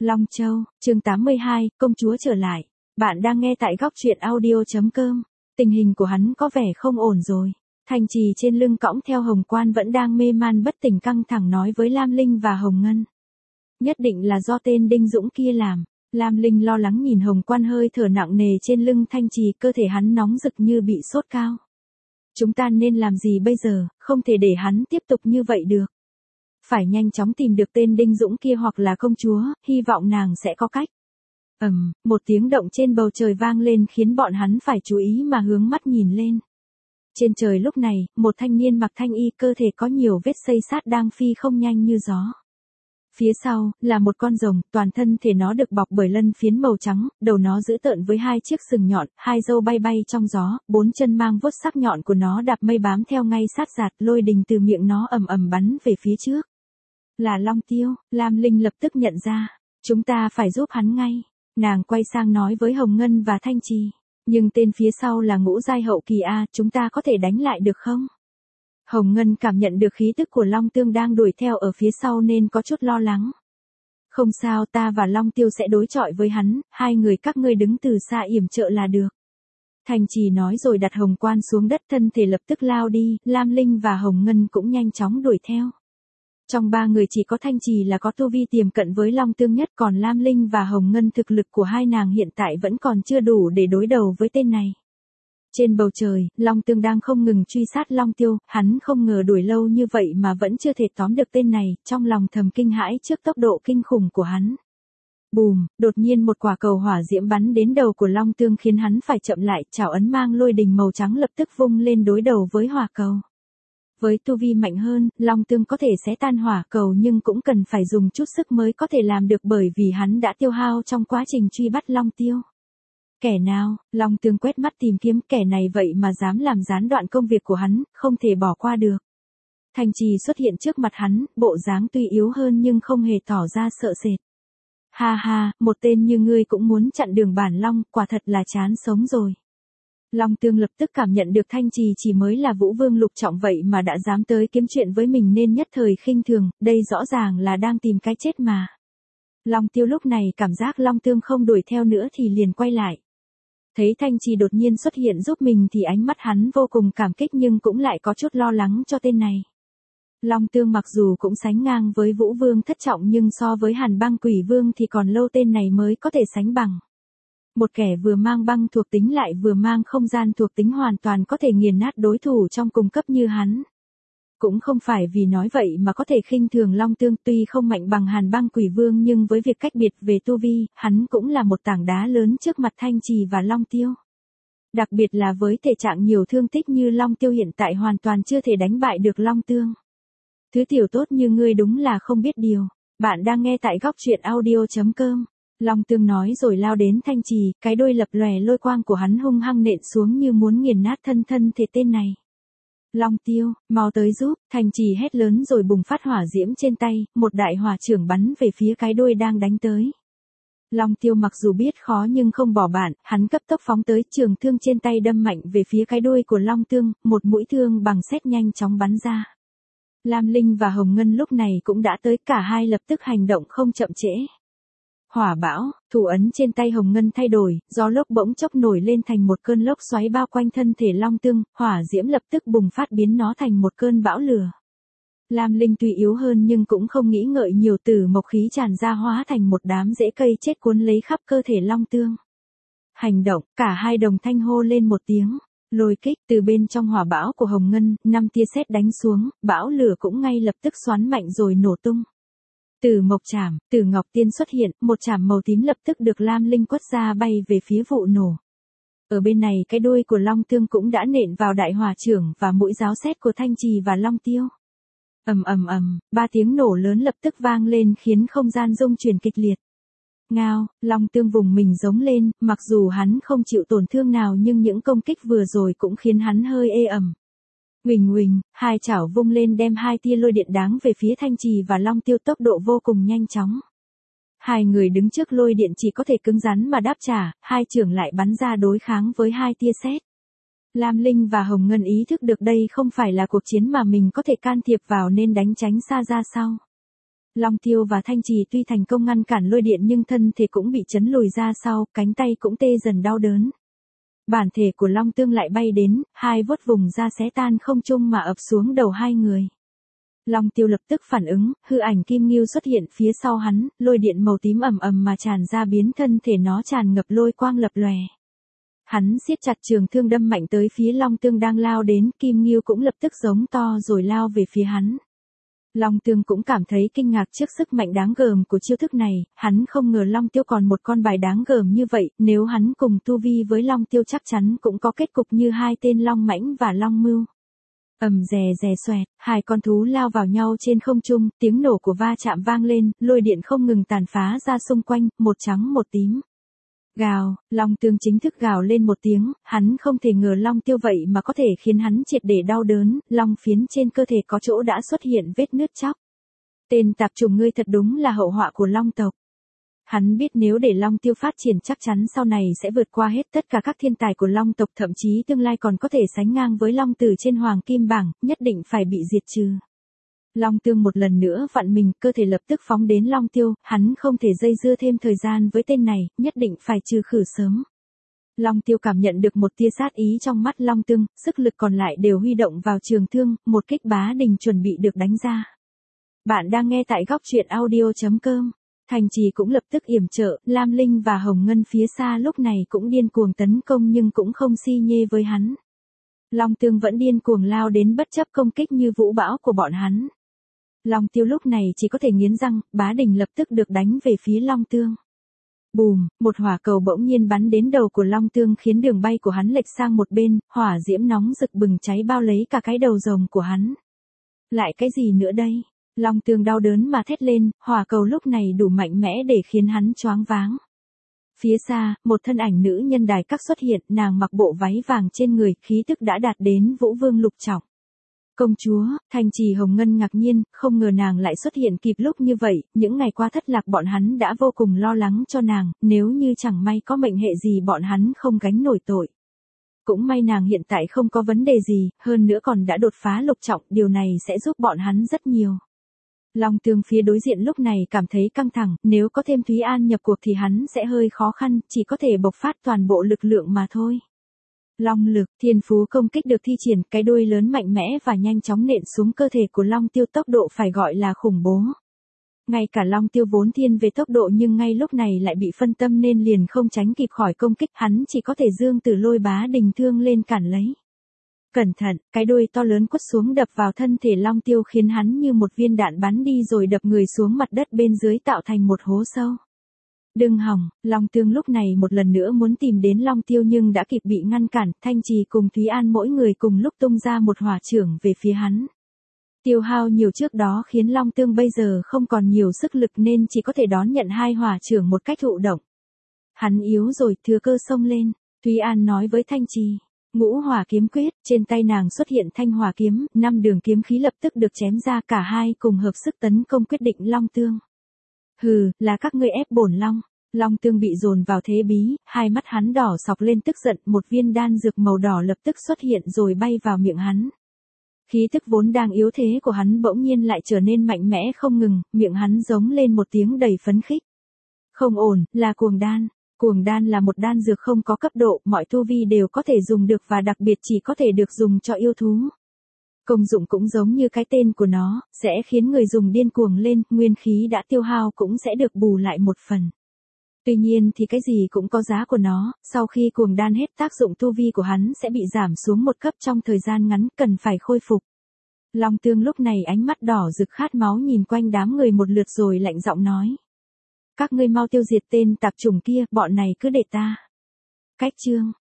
Long Châu, chương 82, công chúa trở lại. Bạn đang nghe tại góc truyện audio.com. Tình hình của hắn có vẻ không ổn rồi. Thành Trì trên lưng cõng theo Hồng Quan vẫn đang mê man bất tỉnh căng thẳng nói với Lam Linh và Hồng Ngân. Nhất định là do tên Đinh Dũng kia làm. Lam Linh lo lắng nhìn Hồng Quan hơi thở nặng nề trên lưng Thanh Trì, cơ thể hắn nóng rực như bị sốt cao. Chúng ta nên làm gì bây giờ, không thể để hắn tiếp tục như vậy được. Phải nhanh chóng tìm được tên Đinh Dũng kia hoặc là công chúa, hy vọng nàng sẽ có cách. Một tiếng động trên bầu trời vang lên khiến bọn hắn phải chú ý mà hướng mắt nhìn lên. Trên trời lúc này, một thanh niên mặc thanh y, cơ thể có nhiều vết xây sát đang phi không nhanh như gió. Phía sau, là một con rồng, toàn thân thể nó được bọc bởi lân phiến màu trắng, đầu nó dữ tợn với hai chiếc sừng nhọn, hai râu bay bay trong gió, bốn chân mang vuốt sắc nhọn của nó đạp mây bám theo ngay sát giạt, lôi đình từ miệng nó ầm ầm bắn về phía trước. Là Long Tiêu, Lam Linh lập tức nhận ra, chúng ta phải giúp hắn ngay. Nàng quay sang nói với Hồng Ngân và Thanh Trì, nhưng tên phía sau là ngũ giai hậu kỳ a, chúng ta có thể đánh lại được không? Hồng Ngân cảm nhận được khí tức của Long Tương đang đuổi theo ở phía sau nên có chút lo lắng. Không sao, ta và Long Tiêu sẽ đối chọi với hắn, hai người các ngươi đứng từ xa yểm trợ là được. Thanh Trì nói rồi đặt Hồng Quan xuống đất, thân thể lập tức lao đi, Lam Linh và Hồng Ngân cũng nhanh chóng đuổi theo. Trong ba người chỉ có Thanh Trì là có tu vi tiềm cận với Long Tương nhất, còn Lam Linh và Hồng Ngân thực lực của hai nàng hiện tại vẫn còn chưa đủ để đối đầu với tên này. Trên bầu trời, Long Tương đang không ngừng truy sát Long Tiêu, hắn không ngờ đuổi lâu như vậy mà vẫn chưa thể tóm được tên này, trong lòng thầm kinh hãi trước tốc độ kinh khủng của hắn. Bùm, đột nhiên một quả cầu hỏa diễm bắn đến đầu của Long Tương khiến hắn phải chậm lại, chảo ấn mang lôi đình màu trắng lập tức vung lên đối đầu với hỏa cầu. Với tu vi mạnh hơn, Long Tương có thể xé tan hỏa cầu nhưng cũng cần phải dùng chút sức mới có thể làm được bởi vì hắn đã tiêu hao trong quá trình truy bắt Long Tiêu. Kẻ nào? Long Tương quét mắt tìm kiếm, kẻ này vậy mà dám làm gián đoạn công việc của hắn, không thể bỏ qua được. Thanh Trì xuất hiện trước mặt hắn, bộ dáng tuy yếu hơn nhưng không hề tỏ ra sợ sệt. Ha ha, một tên như ngươi cũng muốn chặn đường bản Long, quả thật là chán sống rồi. Long Tương lập tức cảm nhận được Thanh Trì chỉ mới là Vũ Vương lục trọng vậy mà đã dám tới kiếm chuyện với mình nên nhất thời khinh thường, đây rõ ràng là đang tìm cái chết mà. Long Tiêu lúc này cảm giác Long Tương không đuổi theo nữa thì liền quay lại. Thấy Thanh Trì đột nhiên xuất hiện giúp mình thì ánh mắt hắn vô cùng cảm kích nhưng cũng lại có chút lo lắng cho tên này. Long Tương mặc dù cũng sánh ngang với Vũ Vương thất trọng nhưng so với Hàn Băng Quỷ Vương thì còn lâu tên này mới có thể sánh bằng. Một kẻ vừa mang băng thuộc tính lại vừa mang không gian thuộc tính hoàn toàn có thể nghiền nát đối thủ trong cùng cấp như hắn. Cũng không phải vì nói vậy mà có thể khinh thường Long Tương, tuy không mạnh bằng Hàn Băng Quỷ Vương nhưng với việc cách biệt về tu vi, hắn cũng là một tảng đá lớn trước mặt Thanh Trì và Long Tiêu. Đặc biệt là với thể trạng nhiều thương tích như Long Tiêu hiện tại hoàn toàn chưa thể đánh bại được Long Tương. Thứ tiểu tốt như ngươi đúng là không biết điều. Bạn đang nghe tại góc truyện audio.com. Long Tương nói rồi lao đến Thanh Trì, cái đuôi lập lòe lôi quang của hắn hung hăng nện xuống như muốn nghiền nát thân thể tên này. Long Tiêu, mau tới giúp, Thanh Trì hét lớn rồi bùng phát hỏa diễm trên tay, một đại hỏa chưởng bắn về phía cái đuôi đang đánh tới. Long Tiêu mặc dù biết khó nhưng không bỏ bạn, hắn cấp tốc phóng tới, trường thương trên tay đâm mạnh về phía cái đuôi của Long Tương, một mũi thương bằng sét nhanh chóng bắn ra. Lam Linh và Hồng Ngân lúc này cũng đã tới, cả hai lập tức hành động không chậm trễ. Hỏa bão, thủ ấn trên tay Hồng Ngân thay đổi, gió lốc bỗng chốc nổi lên thành một cơn lốc xoáy bao quanh thân thể Long Tương, hỏa diễm lập tức bùng phát biến nó thành một cơn bão lửa. Lam Linh tuy yếu hơn nhưng cũng không nghĩ ngợi nhiều, tử mộc khí tràn ra hóa thành một đám rễ cây chết cuốn lấy khắp cơ thể Long Tương. Hành động, cả hai đồng thanh hô lên một tiếng. Lôi kích, từ bên trong hỏa bão của Hồng Ngân, 5 tia sét đánh xuống, bão lửa cũng ngay lập tức xoắn mạnh rồi nổ tung. Tử mộc chảm, Tử Ngọc Tiên xuất hiện, một chảm màu tím lập tức được Lam Linh quất ra bay về phía vụ nổ. Ở bên này cái đuôi của Long Tương cũng đã nện vào đại hỏa chưởng và mũi giáo sét của Thanh Trì và Long Tiêu. Ba tiếng nổ lớn lập tức vang lên khiến không gian rung chuyển kịch liệt. Ngao, Long Tương vùng mình giống lên, mặc dù hắn không chịu tổn thương nào nhưng những công kích vừa rồi cũng khiến hắn hơi ê ẩm. Huỳnh, hai chảo vung lên đem hai tia lôi điện đáng về phía Thanh Trì và Long Tiêu, tốc độ vô cùng nhanh chóng. Hai người đứng trước lôi điện chỉ có thể cứng rắn mà đáp trả, hai chưởng lại bắn ra đối kháng với hai tia sét. Lam Linh và Hồng Ngân ý thức được đây không phải là cuộc chiến mà mình có thể can thiệp vào nên đánh tránh xa ra sau. Long Tiêu và Thanh Trì tuy thành công ngăn cản lôi điện nhưng thân thể cũng bị chấn lùi ra sau, cánh tay cũng tê dần đau đớn. Bản thể của Long Tương lại bay đến, hai vuốt vùng ra xé tan không trung mà ập xuống đầu hai người. Long Tiêu lập tức phản ứng, hư ảnh Kim Ngưu xuất hiện phía sau hắn, lôi điện màu tím ầm ầm mà tràn ra biến thân thể nó tràn ngập lôi quang lập lòe. Hắn siết chặt trường thương đâm mạnh tới phía Long Tương đang lao đến, Kim Ngưu cũng lập tức giống to rồi lao về phía hắn. Long Tương cũng cảm thấy kinh ngạc trước sức mạnh đáng gờm của chiêu thức này, hắn không ngờ Long Tiêu còn một con bài đáng gờm như vậy, nếu hắn cùng tu vi với Long Tiêu chắc chắn cũng có kết cục như hai tên Long Mãnh và Long Mưu. Rè rè xoẹt, hai con thú lao vào nhau trên không trung, tiếng nổ của va chạm vang lên, lôi điện không ngừng tàn phá ra xung quanh, một trắng một tím. Gào, Long Tương chính thức gào lên một tiếng, hắn không thể ngờ Long Tiêu vậy mà có thể khiến hắn triệt để đau đớn, long phiến trên cơ thể có chỗ đã xuất hiện vết nứt chóc. Tên tạp chủng ngươi thật đúng là hậu họa của Long tộc. Hắn biết nếu để Long Tiêu phát triển chắc chắn sau này sẽ vượt qua hết tất cả các thiên tài của Long tộc, thậm chí tương lai còn có thể sánh ngang với Long Tử trên Hoàng Kim Bảng, nhất định phải bị diệt trừ. Long Tương một lần nữa vặn mình, cơ thể lập tức phóng đến Long Tiêu, hắn không thể dây dưa thêm thời gian với tên này, nhất định phải trừ khử sớm. Long Tiêu cảm nhận được một tia sát ý trong mắt Long Tương, sức lực còn lại đều huy động vào trường thương, một kích bá đình chuẩn bị được đánh ra. Bạn đang nghe tại góc truyện audio.com. Thành Trì cũng lập tức yểm trợ, Lam Linh và Hồng Ngân phía xa lúc này cũng điên cuồng tấn công nhưng cũng không si nhê với hắn. Long Tương vẫn điên cuồng lao đến bất chấp công kích như vũ bão của bọn hắn. Long Tiêu lúc này chỉ có thể nghiến răng, bá đình lập tức được đánh về phía Long Tương. Bùm, một hỏa cầu bỗng nhiên bắn đến đầu của Long Tương khiến đường bay của hắn lệch sang một bên, hỏa diễm nóng rực bừng cháy bao lấy cả cái đầu rồng của hắn. Lại cái gì nữa đây? Long Tương đau đớn mà thét lên, hỏa cầu lúc này đủ mạnh mẽ để khiến hắn choáng váng. Phía xa, một thân ảnh nữ nhân đài các xuất hiện, nàng mặc bộ váy vàng trên người, khí tức đã đạt đến Vũ Vương lục trọng. Công chúa, Thanh Trì Hồng Ngân ngạc nhiên, không ngờ nàng lại xuất hiện kịp lúc như vậy, những ngày qua thất lạc bọn hắn đã vô cùng lo lắng cho nàng, nếu như chẳng may có mệnh hệ gì bọn hắn không gánh nổi tội. Cũng may nàng hiện tại không có vấn đề gì, hơn nữa còn đã đột phá lục trọng, điều này sẽ giúp bọn hắn rất nhiều. Long Tương phía đối diện lúc này cảm thấy căng thẳng, nếu có thêm Thúy An nhập cuộc thì hắn sẽ hơi khó khăn, chỉ có thể bộc phát toàn bộ lực lượng mà thôi. Long lực, thiên phú công kích được thi triển, cái đuôi lớn mạnh mẽ và nhanh chóng nện xuống cơ thể của Long Tiêu, tốc độ phải gọi là khủng bố. Ngay cả Long Tiêu vốn thiên về tốc độ nhưng ngay lúc này lại bị phân tâm nên liền không tránh kịp khỏi công kích, hắn chỉ có thể dương từ lôi bá đình thương lên cản lấy. Cẩn thận, cái đuôi to lớn quất xuống đập vào thân thể Long Tiêu khiến hắn như một viên đạn bắn đi rồi đập người xuống mặt đất bên dưới tạo thành một hố sâu. Đừng hỏng, Long Tương lúc này một lần nữa muốn tìm đến Long Tiêu nhưng đã kịp bị ngăn cản, Thanh Trì cùng Thúy An mỗi người cùng lúc tung ra một hỏa chưởng về phía hắn. Tiêu hao nhiều trước đó khiến Long Tương bây giờ không còn nhiều sức lực nên chỉ có thể đón nhận hai hỏa chưởng một cách thụ động. Hắn yếu rồi, thừa cơ xông lên, Thúy An nói với Thanh Trì. Ngũ hỏa kiếm quyết, trên tay nàng xuất hiện thanh hỏa kiếm, 5 đường kiếm khí lập tức được chém ra, cả hai cùng hợp sức tấn công quyết định Long Tương. Hừ, là các ngươi ép bổn Long. Long Tương bị dồn vào thế bí, hai mắt hắn đỏ sọc lên tức giận, một viên đan dược màu đỏ lập tức xuất hiện rồi bay vào miệng hắn. Khí tức vốn đang yếu thế của hắn bỗng nhiên lại trở nên mạnh mẽ không ngừng, miệng hắn giống lên một tiếng đầy phấn khích. Không ổn, là cuồng đan. Cuồng đan là một đan dược không có cấp độ, mọi tu vi đều có thể dùng được và đặc biệt chỉ có thể được dùng cho yêu thú. Công dụng cũng giống như cái tên của nó, sẽ khiến người dùng điên cuồng lên, nguyên khí đã tiêu hao cũng sẽ được bù lại một phần. Tuy nhiên thì cái gì cũng có giá của nó, sau khi cuồng đan hết tác dụng tu vi của hắn sẽ bị giảm xuống một cấp trong thời gian ngắn, cần phải khôi phục. Long Tương lúc này ánh mắt đỏ rực khát máu nhìn quanh đám người một lượt rồi lạnh giọng nói. Các ngươi mau tiêu diệt tên tạp chủng kia, bọn này cứ để ta. Cách chương.